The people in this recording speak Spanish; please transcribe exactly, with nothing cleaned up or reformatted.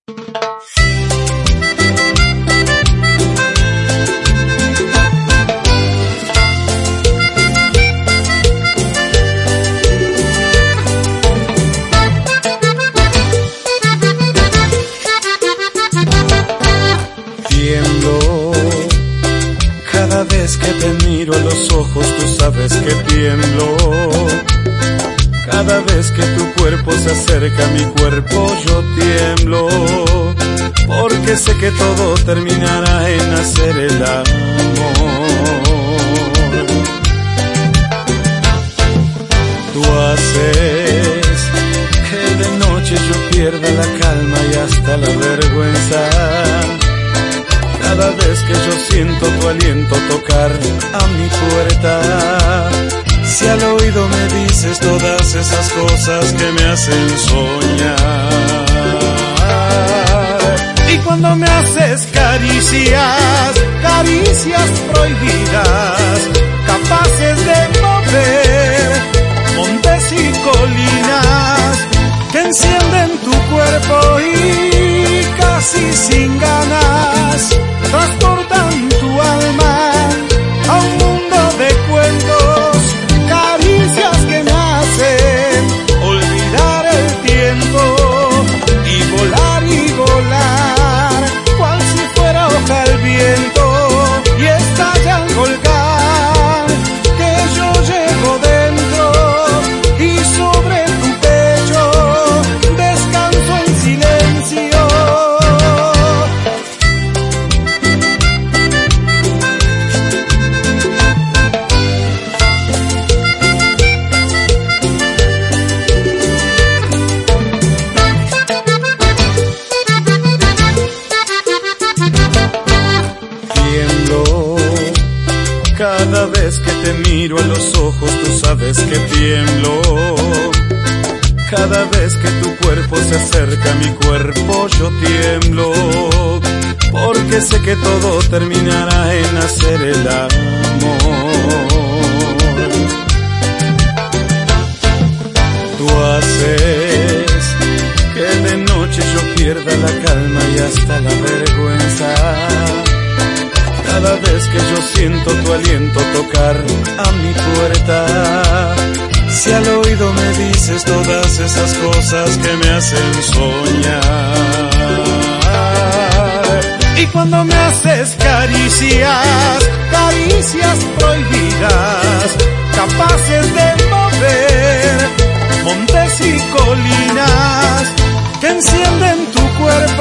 Tiemblo cada vez que te miro a los ojos, tú sabes que tiemblo. Cada vez que tu cuerpo se acerca a mi cuerpo, yo tiemblo. Porque sé que todo terminará en hacer el amor. Tú haces que de noche yo pierda la calma y hasta la vergüenza. Cada vez que yo siento tu aliento tocar a mi puerta, si al oído me dices todas esas cosas que me hacen soñar. Y cuando me haces caricias, caricias prohibidas, capaces de mover montes y colinas, que encienden tu cuerpo y casi sin ganas transportan tu alma a un mundo de cuentos, caricias que me hacen olvidar el tiempo y volar y volar, cual si fuera hoja al viento, y estalla el volcán que yo llevo dentro, y sobre tu pecho descanso en silencio. Cada vez que te miro a los ojos, tú sabes que tiemblo. Cada vez que tu cuerpo se acerca a mi cuerpo, yo tiemblo. Porque sé que todo terminará en hacer el amor. Tú haces que de noche yo pierda la calma y hasta la vergüenza. Cada vez que yo siento tu aliento tocar a mi puerta, si al oído me dices todas esas cosas que me hacen soñar. Y cuando me haces caricias, caricias prohibidas, capaces de mover montes y colinas, que encienden tu cuerpo